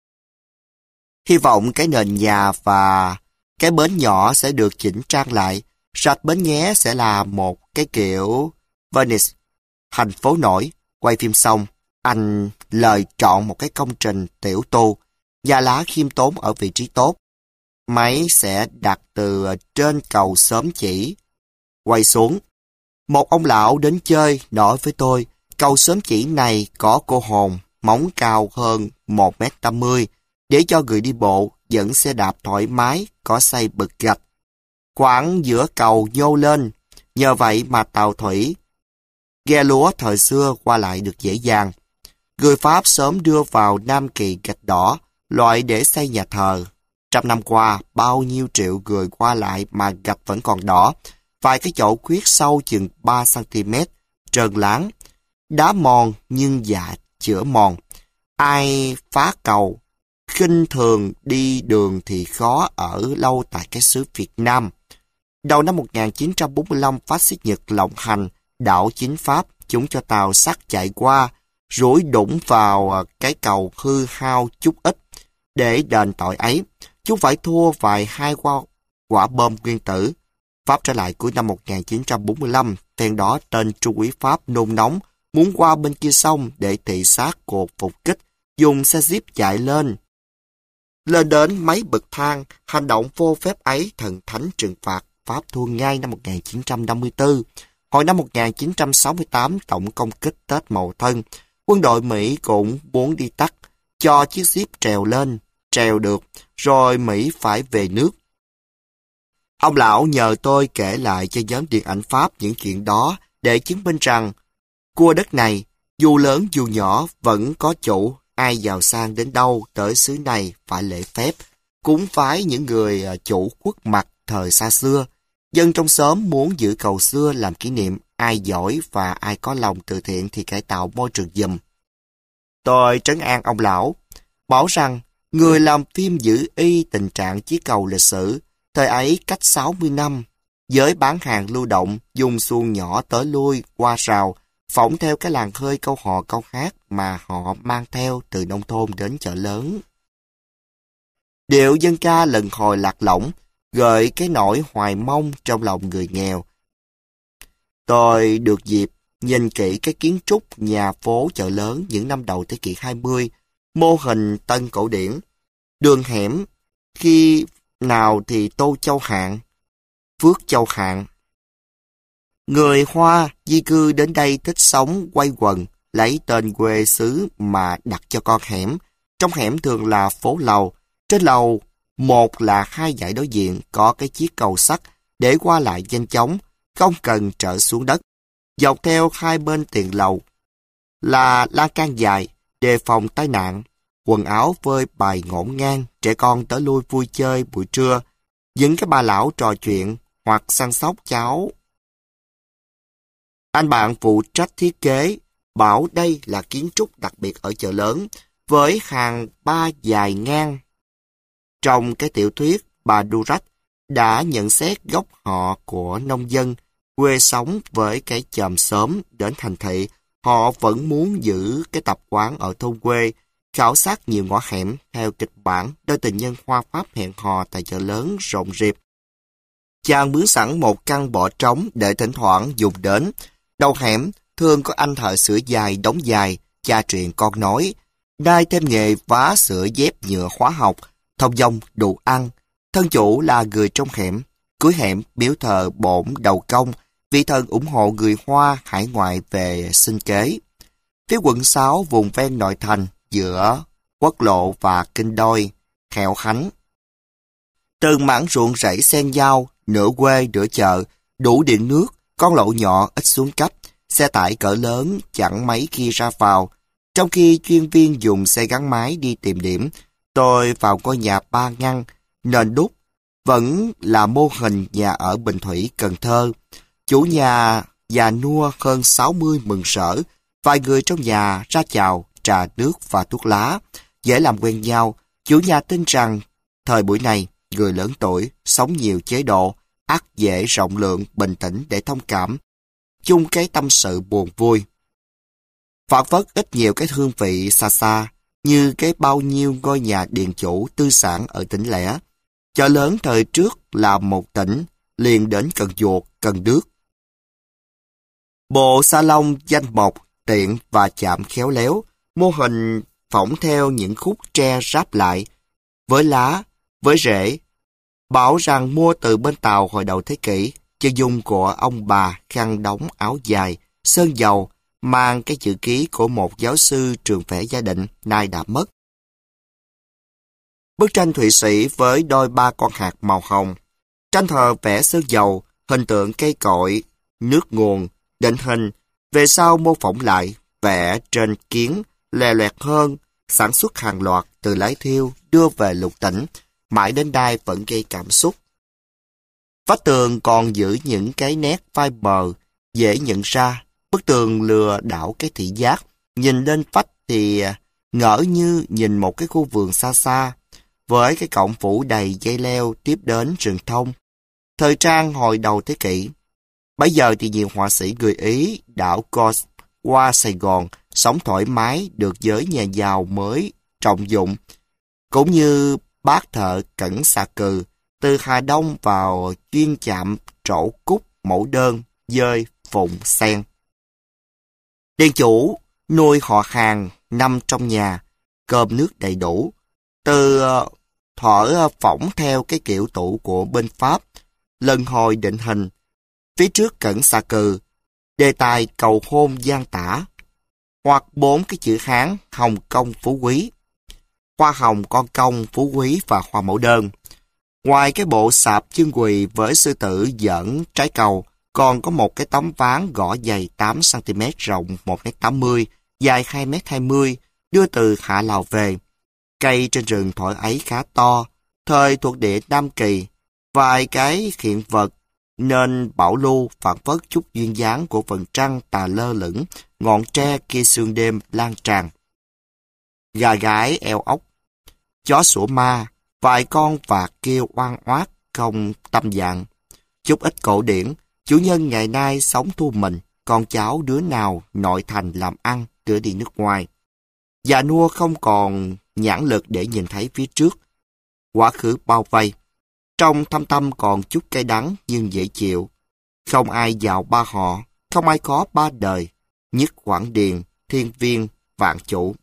Hy vọng cái nền nhà và cái bến nhỏ sẽ được chỉnh trang lại. Rạch Bến Nghé sẽ là một cái kiểu Venice, thành phố nổi. Quay phim xong, anh lời chọn một cái công trình tiểu tu, da lá khiêm tốn ở vị trí tốt. Máy sẽ đặt từ trên cầu xóm chỉ, quay xuống. Một ông lão đến chơi nói với tôi, cầu xóm chỉ này có cô hồn, móng cao hơn một mét tám mươi, để cho người đi bộ dẫn xe đạp thoải mái, có xây bậc gạch. Khoảng giữa cầu nhô lên, nhờ vậy mà tàu thủy, ghe lúa thời xưa qua lại được dễ dàng. Người Pháp sớm đưa vào Nam Kỳ gạch đỏ, loại để xây nhà thờ. Trăm năm qua, bao nhiêu triệu người qua lại mà gạch vẫn còn đỏ, vài cái chỗ khuyết sâu chừng ba xăng ti mét, trơn láng. Đá mòn nhưng dạ chữa mòn. Ai phá cầu, khinh thường đi đường thì khó ở lâu tại cái xứ Việt Nam. Đầu năm một nghìn chín trăm bốn mươi lăm, phát xít Nhật lộng hành, đảo chính Pháp, chúng cho tàu sắt chạy qua, rủi đụng vào cái cầu hư hao chút ít. Để đền tội ấy, chúng phải thua vài hai quả, quả bom nguyên tử. Pháp trở lại cuối năm một nghìn chín trăm bốn mươi lăm, tên đó tên trung úy Pháp nôn nóng, muốn qua bên kia sông để thị sát cuộc phục kích, dùng xe jeep chạy lên. Lên đến mấy bậc thang, hành động vô phép ấy thần thánh trừng phạt. Pháp thua ngay năm một nghìn chín trăm năm mươi tư. Hồi năm một nghìn chín trăm sáu mươi tám, tổng công kích Tết Mậu Thân, quân đội Mỹ cũng muốn đi tắt, cho chiếc jeep trèo lên, trèo được, rồi Mỹ phải về nước. Ông lão nhờ tôi kể lại cho nhóm điện ảnh Pháp những chuyện đó để chứng minh rằng cua đất này, dù lớn dù nhỏ, vẫn có chủ, ai giàu sang đến đâu tới xứ này phải lễ phép, cúng phái những người chủ khuất mặt thời xa xưa. Dân trong xóm muốn giữ cầu xưa làm kỷ niệm, ai giỏi và ai có lòng từ thiện thì cải tạo môi trường giùm. Tôi trấn an ông lão, bảo rằng người làm phim giữ y tình trạng chiếc cầu lịch sử, thời ấy cách sáu mươi năm, với bán hàng lưu động, dùng xuồng nhỏ tới lui qua rào, phỏng theo cái làng khơi câu hò câu hát mà họ mang theo từ nông thôn đến chợ lớn. Điệu dân ca lần hồi lạc lõng, gợi cái nỗi hoài mong trong lòng người nghèo. Tôi được dịp nhìn kỹ cái kiến trúc nhà phố chợ lớn những năm đầu thế kỷ hai mươi, mô hình tân cổ điển, đường hẻm, khi nào thì Tô Châu Hạn, Phước Châu Hạn. Người Hoa di cư đến đây thích sống quay quần, lấy tên quê xứ mà đặt cho con hẻm. Trong hẻm thường là phố lầu. Trên lầu, một là hai dãy đối diện có cái chiếc cầu sắt để qua lại nhanh chóng, không cần trở xuống đất. Dọc theo hai bên tiền lầu là lan can dài, đề phòng tai nạn. Quần áo phơi bày ngổn ngang, trẻ con tới lui vui chơi buổi trưa. Những cái bà lão trò chuyện hoặc săn sóc cháu. Anh bạn phụ trách thiết kế bảo đây là kiến trúc đặc biệt ở chợ lớn, với hàng ba dài ngang. Trong cái tiểu thuyết, bà Durac đã nhận xét gốc họ của nông dân, quê sống với cái chòm xóm đến thành thị. Họ vẫn muốn giữ cái tập quán ở thôn quê, khảo sát nhiều ngõ hẻm theo kịch bản đôi tình nhân Hoa Pháp hẹn hò tại chợ lớn rộn rịp. Chàng mướn sẵn một căn bỏ trống để thỉnh thoảng dùng đến. Đầu hẻm thường có anh thợ sửa giày đóng giày, cha truyền con nói, đai thêm nghề vá sửa dép nhựa hóa học, thông dong đủ ăn. Thân chủ là người trong hẻm, cuối hẻm miếu thờ bổn đầu công, vị thần ủng hộ người Hoa hải ngoại về sinh kế. Phía quận sáu vùng ven nội thành giữa quốc lộ và kinh đôi, Khéo Khánh. Từng mảng ruộng rẫy xen giao, nửa quê nửa chợ, đủ điện nước, con lộ nhỏ ít xuống cấp, xe tải cỡ lớn chẳng mấy khi ra vào. Trong khi chuyên viên dùng xe gắn máy đi tìm điểm, tôi vào ngôi nhà ba ngăn, nền đúc, vẫn là mô hình nhà ở Bình Thủy, Cần Thơ. Chủ nhà già nua hơn sáu mươi mừng rỡ, vài người trong nhà ra chào, trà nước và thuốc lá, dễ làm quen nhau. Chủ nhà tin rằng thời buổi này, người lớn tuổi, sống nhiều chế độ, ắt dễ rộng lượng, bình tĩnh để thông cảm, chung cái tâm sự buồn vui. Phản phất ít nhiều cái hương vị xa xa, như cái bao nhiêu ngôi nhà điền chủ tư sản ở tỉnh lẻ. Chợ lớn thời trước là một tỉnh, liền đến Cần Duộc, Cần Đước. Bộ salon danh mộc, tiện và chạm khéo léo, mô hình phỏng theo những khúc tre ráp lại, với lá, với rễ. Bảo rằng mua từ bên Tàu hồi đầu thế kỷ, chân dung của ông bà khăn đóng áo dài, sơn dầu, mang cái chữ ký của một giáo sư trường vẽ gia định, nay đã mất. Bức tranh Thụy Sĩ với đôi ba con hạt màu hồng. Tranh thờ vẽ sơn dầu, hình tượng cây cội, nước nguồn, định hình, về sau mô phỏng lại, vẽ trên kiến, lè loẹt hơn, sản xuất hàng loạt từ lái thiêu đưa về lục tỉnh, mãi đến nay vẫn gây cảm xúc. Vách tường còn giữ những cái nét phai mờ, dễ nhận ra. Bức tường lừa đảo cái thị giác, nhìn lên vách thì ngỡ như nhìn một cái khu vườn xa xa, với cái cổng phủ đầy dây leo tiếp đến rừng thông. Thời trang hồi đầu thế kỷ. Bây giờ thì nhiều họa sĩ người Ý đảo Corse qua Sài Gòn, sống thoải mái được giới nhà giàu mới trọng dụng, cũng như bác thợ Cẩn Xà Cừ, từ Hà Đông vào chuyên chạm trổ cúc, mẫu đơn, dơi, phụng, sen. Điền chủ nuôi họ hàng năm trong nhà, cơm nước đầy đủ, từ thợ phỏng theo cái kiểu tủ của bên Pháp, lần hồi định hình. Phía trước Cẩn Xà Cừ, đề tài cầu hôn gian tả, hoặc bốn cái chữ Hán Hồng Công Phú Quý, hoa hồng con công Phú Quý và hoa mẫu đơn. Ngoài cái bộ sạp chân quỳ với sư tử dẫn trái cầu, còn có một cái tấm ván gõ dày tám xăng ti mét, rộng một mét tám mươi, dài hai mét hai mươi, đưa từ Hạ Lào về. Cây trên rừng thổi ấy khá to, thời thuộc địa Nam Kỳ, vài cái hiện vật nên bảo lưu phản phất chút duyên dáng của vầng trăng tà lơ lửng, ngọn tre kia sương đêm lan tràn. gà gái eo ốc, chó sủa ma, vài con vạc kêu oan oát không tâm dạng. Chút ít cổ điển, chủ nhân ngày nay sống thu mình, con cháu đứa nào nội thành làm ăn, đứa đi nước ngoài. Già nua không còn nhãn lực để nhìn thấy phía trước. Quá khứ bao vây. Trong thâm tâm còn chút cay đắng nhưng dễ chịu. Không ai giàu ba họ, không ai có ba đời. Nhất Quảng Điền, Thiên Viên, Vạn Chủ.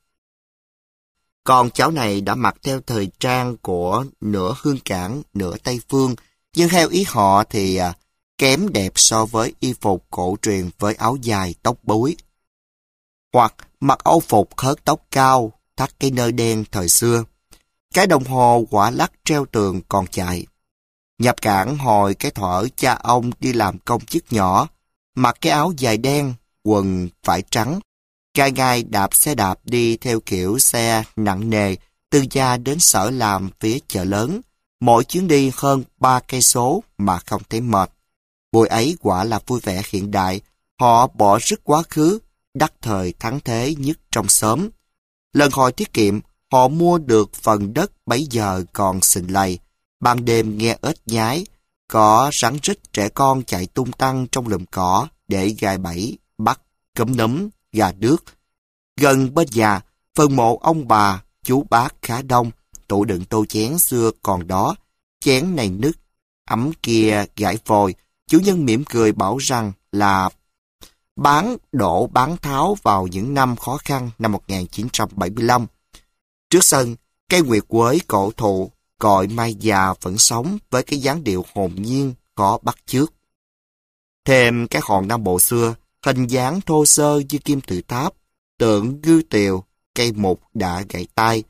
Con cháu này đã mặc theo thời trang của nửa Hương Cảng, nửa Tây Phương, nhưng theo ý họ thì à, kém đẹp so với y phục cổ truyền với áo dài tóc búi. Hoặc mặc âu phục hớt tóc cao, thắt cái nơ đen thời xưa. Cái đồng hồ quả lắc treo tường còn chạy. Nhập cảng hồi cái thuở cha ông đi làm công chức nhỏ, mặc cái áo dài đen, quần vải trắng. Gai gai đạp xe đạp đi theo kiểu xe nặng nề từ gia đến sở làm phía chợ lớn. Mỗi chuyến đi hơn ba cây số mà không thấy mệt. Buổi ấy quả là vui vẻ hiện đại. Họ bỏ rứt quá khứ, đắc thời thắng thế nhất trong xóm. Lần hồi tiết kiệm, họ mua được phần đất bấy giờ còn xình lầy. Ban đêm nghe ếch nhái, có rắn rít trẻ con chạy tung tăng trong lùm cỏ để gài bẫy, bắt, cấm nấm, gà đước. Gần bên nhà, phần mộ ông bà, chú bác khá đông, tủ đựng tô chén xưa còn đó. Chén này nứt, ấm kia gãy vòi. Chủ nhân mỉm cười bảo rằng là bán đổ bán tháo vào những năm khó khăn năm một nghìn chín trăm bảy mươi lăm. Trước sân, cây nguyệt quế cổ thụ, cội mai già vẫn sống với cái dáng điệu hồn nhiên có bắt chước. Thêm cái hòn Nam Bộ xưa, hình dáng thô sơ như kim tự tháp, tượng ngư tiều, cây mục đã gãy tay.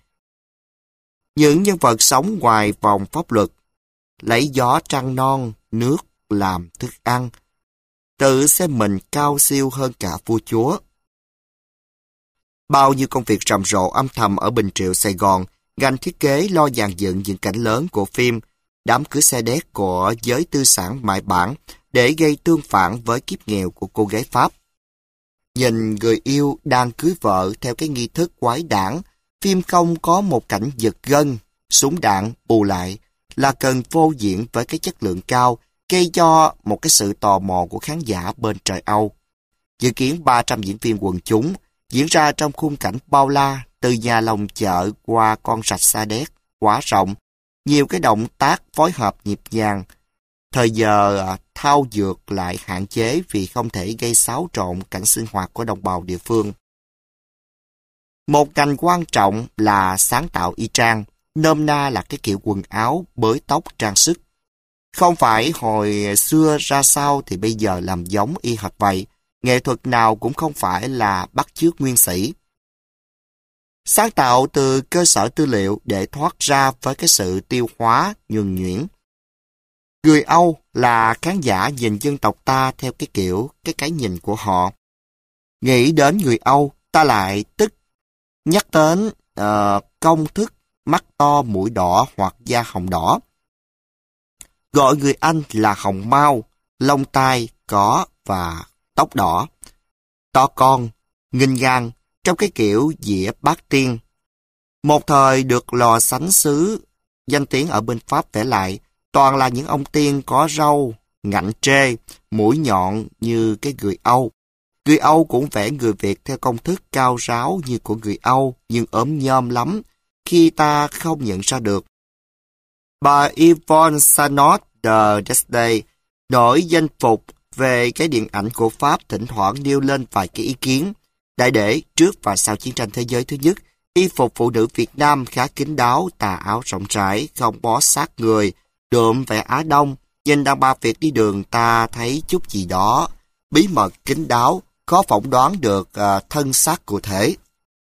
Những nhân vật sống ngoài vòng pháp luật, lấy gió trăng non, nước làm thức ăn, tự xem mình cao siêu hơn cả vua chúa. Bao nhiêu công việc rầm rộ âm thầm ở Bình Triệu, Sài Gòn, ngành thiết kế lo dàn dựng những cảnh lớn của phim, đám cưới xe đét của giới tư sản mại bản để gây tương phản với kiếp nghèo của cô gái Pháp. Nhìn người yêu đang cưới vợ theo cái nghi thức quái đản, phim không có một cảnh giật gân, súng đạn bù lại là cần phô diễn với cái chất lượng cao, gây cho một cái sự tò mò của khán giả bên trời Âu. Dự kiến ba trăm diễn viên quần chúng diễn ra trong khung cảnh bao la, từ nhà lòng chợ qua con rạch Sa Đéc, quá rộng, nhiều cái động tác phối hợp nhịp nhàng. Thời giờ thao dượt lại hạn chế vì không thể gây xáo trộn cảnh sinh hoạt của đồng bào địa phương. Một ngành quan trọng là sáng tạo y trang, nôm na là cái kiểu quần áo, bới tóc, trang sức. Không phải hồi xưa ra sao thì bây giờ làm giống y hệt vậy, nghệ thuật nào cũng không phải là bắt chước nguyên sĩ. Sáng tạo từ cơ sở tư liệu để thoát ra với cái sự tiêu hóa, nhuần nhuyễn. Người Âu là khán giả nhìn dân tộc ta theo cái kiểu, cái cái nhìn của họ. Nghĩ đến người Âu, ta lại tức nhắc đến uh, công thức mắt to mũi đỏ hoặc da hồng đỏ. Gọi người Anh là hồng mau, lông tai có và tóc đỏ. To con, nghênh ngang, trong cái kiểu dĩa bát tiên. Một thời được lò sánh sứ, danh tiếng ở bên Pháp vẽ lại, toàn là những ông tiên có râu, ngạnh trê, mũi nhọn như cái người Âu. Người Âu cũng vẽ người Việt theo công thức cao ráo như của người Âu, nhưng ốm nhom lắm, khi ta không nhận ra được. Bà Yvonne Sanot de Desday nổi danh phục về cái điện ảnh của Pháp, thỉnh thoảng nêu lên vài cái ý kiến. Đại để trước và sau chiến tranh thế giới thứ nhất, y phục phụ nữ Việt Nam khá kín đáo, tà áo rộng rãi, không bó sát người, đượm vẻ Á Đông. Nhìn đàn bà Việt đi đường ta thấy chút gì đó bí mật kín đáo, khó phỏng đoán được uh, thân xác cụ thể.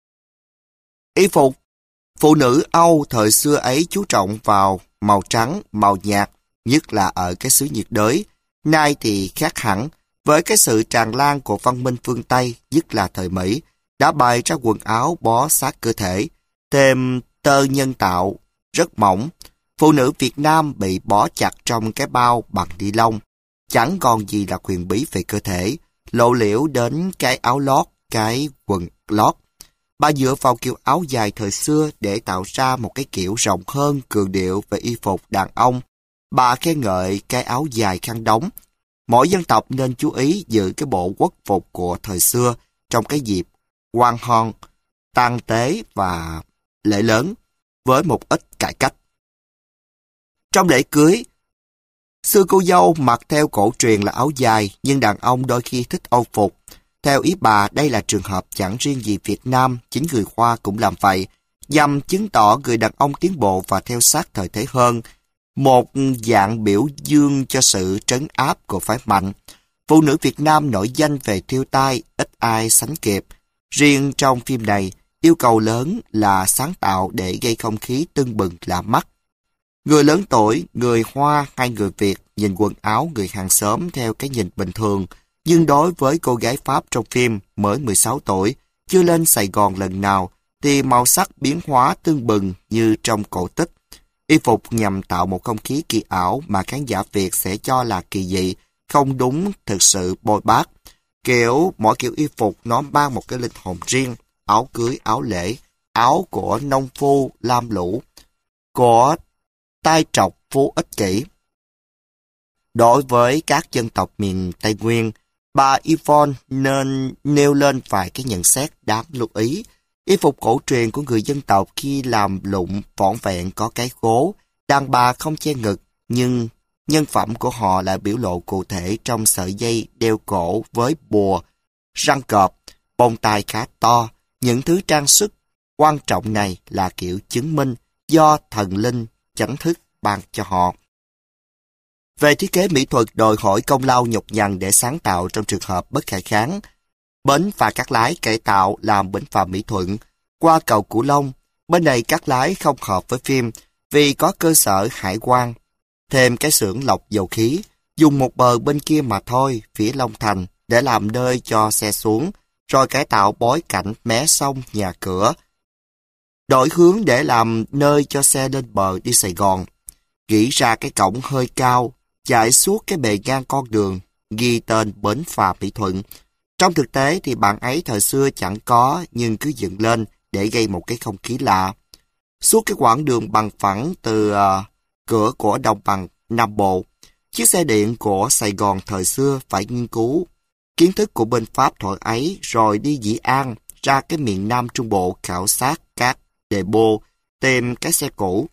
Y phục phụ nữ Âu thời xưa ấy chú trọng vào màu trắng, màu nhạt, nhất là ở cái xứ nhiệt đới. Nay thì khác hẳn, với cái sự tràn lan của văn minh phương Tây, nhất là thời Mỹ, đã bày ra quần áo bó sát cơ thể, thêm tơ nhân tạo, rất mỏng. Phụ nữ Việt Nam bị bó chặt trong cái bao bằng ni lông, chẳng còn gì là quyền bí về cơ thể, lộ liễu đến cái áo lót, cái quần lót. Bà dựa vào kiểu áo dài thời xưa để tạo ra một cái kiểu rộng hơn cường điệu về y phục đàn ông. Bà khen ngợi cái áo dài khăn đóng. Mỗi dân tộc nên chú ý giữ cái bộ quốc phục của thời xưa trong cái dịp quan hon, tang tế và lễ lớn với một ít cải cách. Trong lễ cưới, xưa cô dâu mặc theo cổ truyền là áo dài, nhưng đàn ông đôi khi thích âu phục. Theo ý bà, đây là trường hợp chẳng riêng gì Việt Nam, chính người Hoa cũng làm vậy, nhằm chứng tỏ người đàn ông tiến bộ và theo sát thời thế hơn, một dạng biểu dương cho sự trấn áp của phái mạnh. Phụ nữ Việt Nam nổi danh về thêu tai, ít ai sánh kịp. Riêng trong phim này, yêu cầu lớn là sáng tạo để gây không khí tưng bừng lạ mắt. Người lớn tuổi, người Hoa hay người Việt nhìn quần áo người hàng xóm theo cái nhìn bình thường, nhưng đối với cô gái Pháp trong phim mới mười sáu tuổi, chưa lên Sài Gòn lần nào, thì màu sắc biến hóa tưng bừng như trong cổ tích. Y phục nhằm tạo một không khí kỳ ảo mà khán giả Việt sẽ cho là kỳ dị, không đúng thực sự bôi bác. Kiểu mỗi kiểu y phục nó mang một cái linh hồn riêng, áo cưới, áo lễ, áo của nông phu lam lũ, của tai trọc phú ích kỷ. Đối với các dân tộc miền Tây Nguyên, bà Yvonne nên nêu lên vài cái nhận xét đáng lưu ý. Y phục cổ truyền của người dân tộc khi làm lụng vỏn vẹn có cái khố, đàn bà không che ngực, nhưng nhân phẩm của họ lại biểu lộ cụ thể trong sợi dây đeo cổ với bùa, răng cọp, bông tai khá to. Những thứ trang sức quan trọng này là kiểu chứng minh do thần linh chánh thức ban cho họ. Về thiết kế mỹ thuật đòi hỏi công lao nhọc nhằn để sáng tạo trong trường hợp bất khả kháng. Bến phà Cát Lái cải tạo làm bến phà Mỹ Thuận. Qua cầu Cửu Long, bên này Cát Lái không hợp với phim vì có cơ sở hải quan. Thêm cái xưởng lọc dầu khí, dùng một bờ bên kia mà thôi, phía Long Thành, để làm nơi cho xe xuống, rồi cải tạo bối cảnh mé sông nhà cửa. Đổi hướng để làm nơi cho xe lên bờ đi Sài Gòn. Nghĩ ra cái cổng hơi cao, chạy suốt cái bề ngang con đường, ghi tên bến phà Mỹ Thuận. Trong thực tế thì bạn ấy thời xưa chẳng có, nhưng cứ dựng lên để gây một cái không khí lạ. Suốt cái quãng đường bằng phẳng từ uh, cửa của đồng bằng Nam Bộ, chiếc xe điện của Sài Gòn thời xưa phải nghiên cứu kiến thức của bên Pháp thời ấy, rồi đi Dĩ An ra cái miền Nam Trung Bộ khảo sát các depot, tìm cái xe cũ.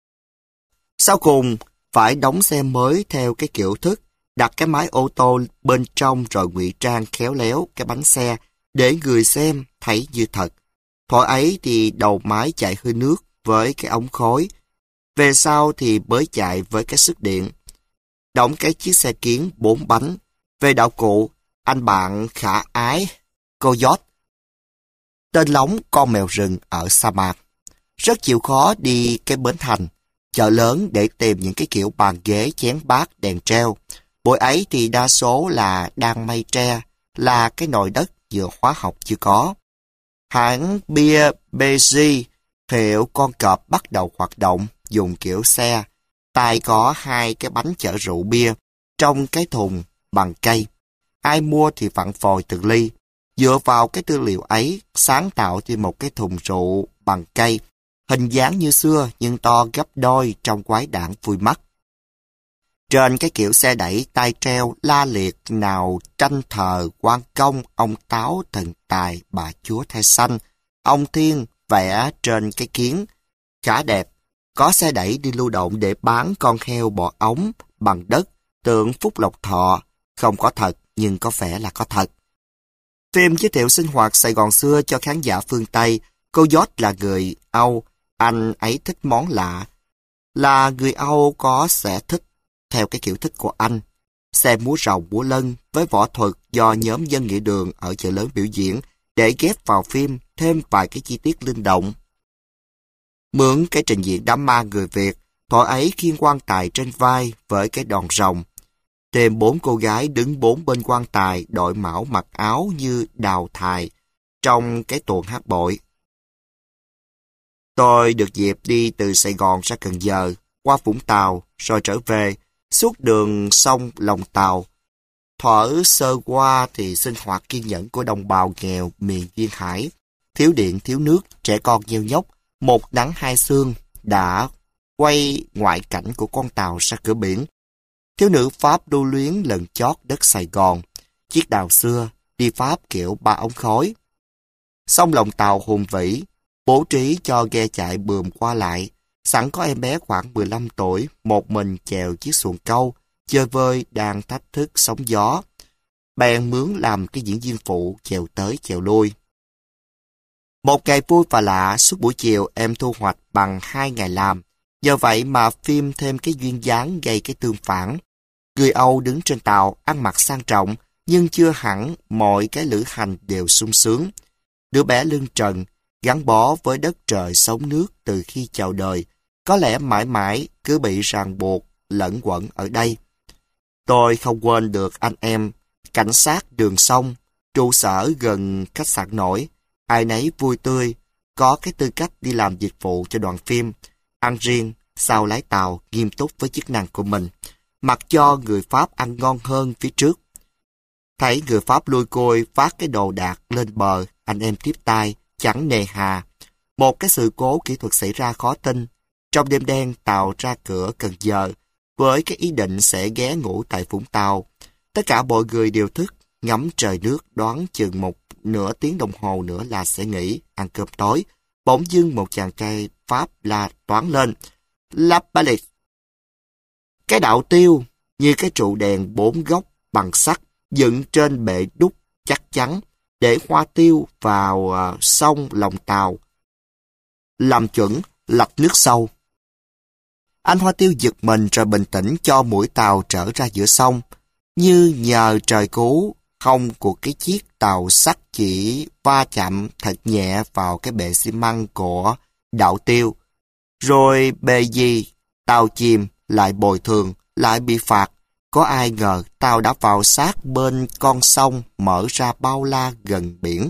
Sau cùng, phải đóng xe mới theo cái kiểu thức, đặt cái máy ô tô bên trong rồi ngụy trang khéo léo cái bánh xe để người xem thấy như thật. Thuở ấy thì đầu máy chạy hơi nước với cái ống khói. Về sau thì mới chạy với cái sức điện. Đóng cái chiếc xe kiến bốn bánh. Về đạo cụ, anh bạn khả ái, cô Giót, tên lóng con mèo rừng ở sa mạc. Rất chịu khó đi cái bến thành, chợ lớn để tìm những cái kiểu bàn ghế, chén bát, đèn treo. Buổi ấy thì đa số là đan mây tre, là cái nồi đất dựa hóa học chưa có. Hãng bia bê giê hiệu con cọp bắt đầu hoạt động, dùng kiểu xe. Tài có hai cái bánh chở rượu bia trong cái thùng bằng cây. Ai mua thì vặn phồi từng ly. Dựa vào cái tư liệu ấy, sáng tạo thêm một cái thùng rượu bằng cây, hình dáng như xưa nhưng to gấp đôi trong quái đản vui mắt. Trên cái kiểu xe đẩy tay treo la liệt nào tranh thờ quan công, ông Táo thần tài, bà chúa thai xanh, ông Thiên vẽ trên cái kiến, khá đẹp. Có xe đẩy đi lưu động để bán con heo bò ống bằng đất, tượng Phúc Lộc Thọ, không có thật nhưng có vẻ là có thật. Phim giới thiệu sinh hoạt Sài Gòn xưa cho khán giả phương Tây. Cô Giót là người Âu, anh ấy thích món lạ. Là người Âu có sẽ thích theo cái kiểu thích của anh. Xem múa rồng múa lân với võ thuật do nhóm dân nghĩa đường ở chợ lớn biểu diễn để ghép vào phim thêm vài cái chi tiết linh động. Mượn cái trình diễn đám ma người Việt, thuở ấy khiêng quan tài trên vai với cái đòn rồng. Thêm bốn cô gái đứng bốn bên quan tài đội mão mặc áo như đào thài trong cái tuồng hát bội. Tôi được dịp đi từ Sài Gòn ra Cần Giờ, qua Vũng Tàu, rồi trở về, suốt đường sông Lòng Tàu. Thuở sơ qua thì sinh hoạt kiên nhẫn của đồng bào nghèo miền duyên hải. thiếu điện, thiếu nước, trẻ con nheo nhóc, một nắng hai sương đã quay ngoại cảnh của con tàu ra cửa biển. Thiếu nữ Pháp lưu luyến lần chót đất Sài Gòn, chiếc đào xưa, đi Pháp kiểu ba ống khói. Song lòng tàu hùng vĩ, bố trí cho ghe chạy bườm qua lại, sẵn có em bé khoảng mười lăm tuổi, một mình chèo chiếc xuồng câu, chơi vơi đang thách thức sóng gió. Bèn mướn làm cái diễn viên phụ chèo tới chèo lui. Một ngày vui và lạ, suốt buổi chiều em thu hoạch bằng hai ngày làm. Nhờ vậy mà phim thêm cái duyên dáng gây cái tương phản. Người Âu đứng trên tàu ăn mặc sang trọng, nhưng chưa hẳn mọi cái lữ hành đều sung sướng. Đứa bé lưng trần, gắn bó với đất trời sống nước từ khi chào đời, có lẽ mãi mãi cứ bị ràng buộc, lẫn quẩn ở đây. Tôi không quên được anh em, cảnh sát đường sông, trụ sở gần khách sạn nổi, ai nấy vui tươi, có cái tư cách đi làm dịch vụ cho đoàn phim, ăn riêng, sau lái tàu, nghiêm túc với chức năng của mình, mặc cho người Pháp ăn ngon hơn phía trước. Thấy người Pháp lui côi phát cái đồ đạc lên bờ, anh em tiếp tay, chẳng nề hà. Một cái sự cố kỹ thuật xảy ra khó tin. Trong đêm đen, tàu ra cửa Cần Giờ, với cái ý định sẽ ghé ngủ tại Vũng Tàu. Tất cả mọi người đều thức, ngắm trời nước, đoán chừng một nửa tiếng đồng hồ nữa là sẽ nghỉ, ăn cơm tối. Bỗng dưng một chàng trai Pháp la toáng lên. La Palette. Cái đạo tiêu như cái trụ đèn bốn góc bằng sắt dựng trên bệ đúc chắc chắn để hoa tiêu vào uh, sông lòng tàu. Làm chuẩn, lạch nước sâu. Anh Hoa Tiêu giật mình rồi bình tĩnh cho mũi tàu trở ra giữa sông. Như nhờ trời cứu, hông của cái chiếc tàu sắt chỉ va chạm thật nhẹ vào cái bệ xi măng của đạo tiêu. Rồi bề gì, tàu chìm, lại bồi thường, lại bị phạt. Có ai ngờ tàu đã vào sát bên con sông mở ra bao la gần biển.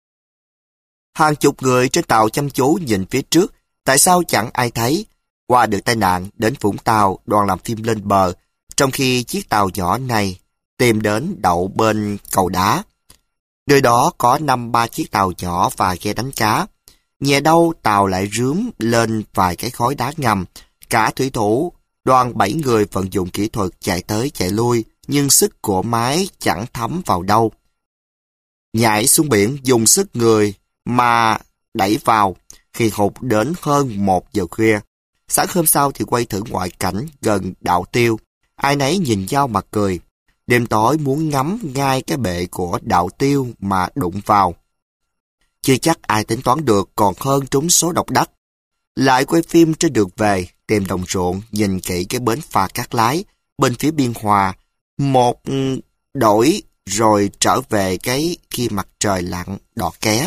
Hàng chục người trên tàu chăm chú nhìn phía trước, tại sao chẳng ai thấy. Qua được tai nạn đến Vũng Tàu, đoàn làm phim lên bờ, trong khi chiếc tàu nhỏ này tìm đến đậu bên cầu đá. Nơi đó có năm ba chiếc tàu nhỏ và ghe đánh cá. Nhẹ đâu tàu lại rướm lên vài cái khối đá ngầm. Cả thủy thủ, đoàn bảy người vận dụng kỹ thuật chạy tới chạy lui, nhưng sức của máy chẳng thấm vào đâu. Nhảy xuống biển dùng sức người mà đẩy vào, khi hụt đến hơn một giờ khuya. Sáng hôm sau thì quay thử ngoại cảnh gần đạo tiêu. Ai nấy nhìn nhau mà cười. Đêm tối muốn ngắm ngay cái bệ của đạo tiêu mà đụng vào. Chưa chắc ai tính toán được, còn hơn trúng số độc đắc. Lại quay phim trên đường về, tìm đồng ruộng, nhìn kỹ cái bến phà Cát Lái, bên phía Biên Hòa. Một đổi rồi trở về cái khi mặt trời lặn đỏ ké.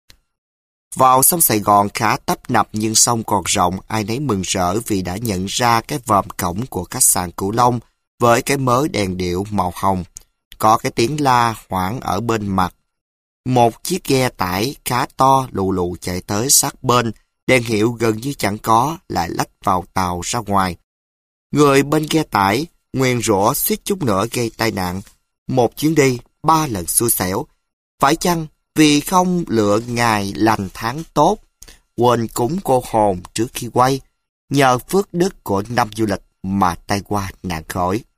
Vào sông Sài Gòn khá tấp nập nhưng sông còn rộng, ai nấy mừng rỡ vì đã nhận ra cái vòm cổng của khách sạn Cửu Long với cái mớ đèn điệu màu hồng. Có cái tiếng la hoảng ở bên mặt. Một chiếc ghe tải khá to lù lù chạy tới sát bên, đèn hiệu gần như chẳng có, lại lách vào tàu ra ngoài. Người bên ghe tải nguyền rủa suýt chút nữa gây tai nạn. Một chuyến đi, ba lần xui xẻo. Phải chăng vì không lựa ngày lành tháng tốt, quên cúng cô hồn trước khi quay, nhờ phước đức của năm du lịch mà tai qua nạn khỏi.